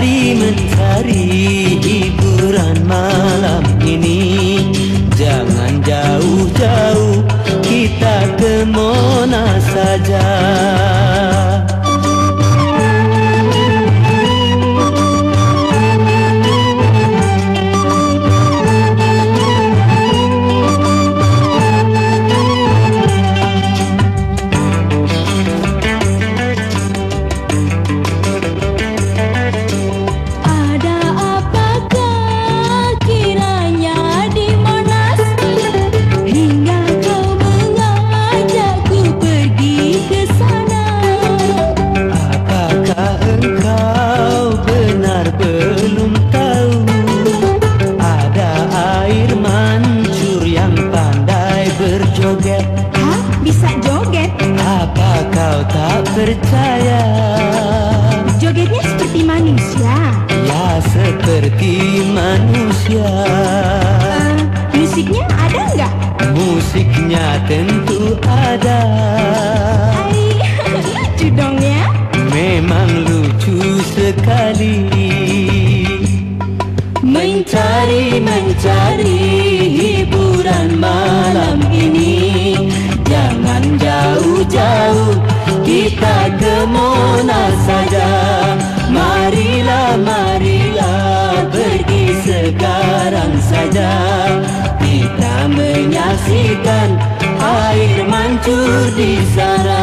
mencari hiburan malam ini. Jangan jauh-jauh, kita ke Monas saja. Belum tahu ada air mancur yang pandai berjoget. Hah? Bisa joget? Apa kau tak percaya? Jogetnya seperti manusia? Ya, seperti manusia. Musiknya ada nggak? Musiknya tentu ada. Hai, lucu dong ya? Memang lucu sekali. Mencari hiburan malam ini. Jangan jauh-jauh, kita ke Monas saja. Marilah pergi sekarang saja. Kita menyaksikan air mancur di sana.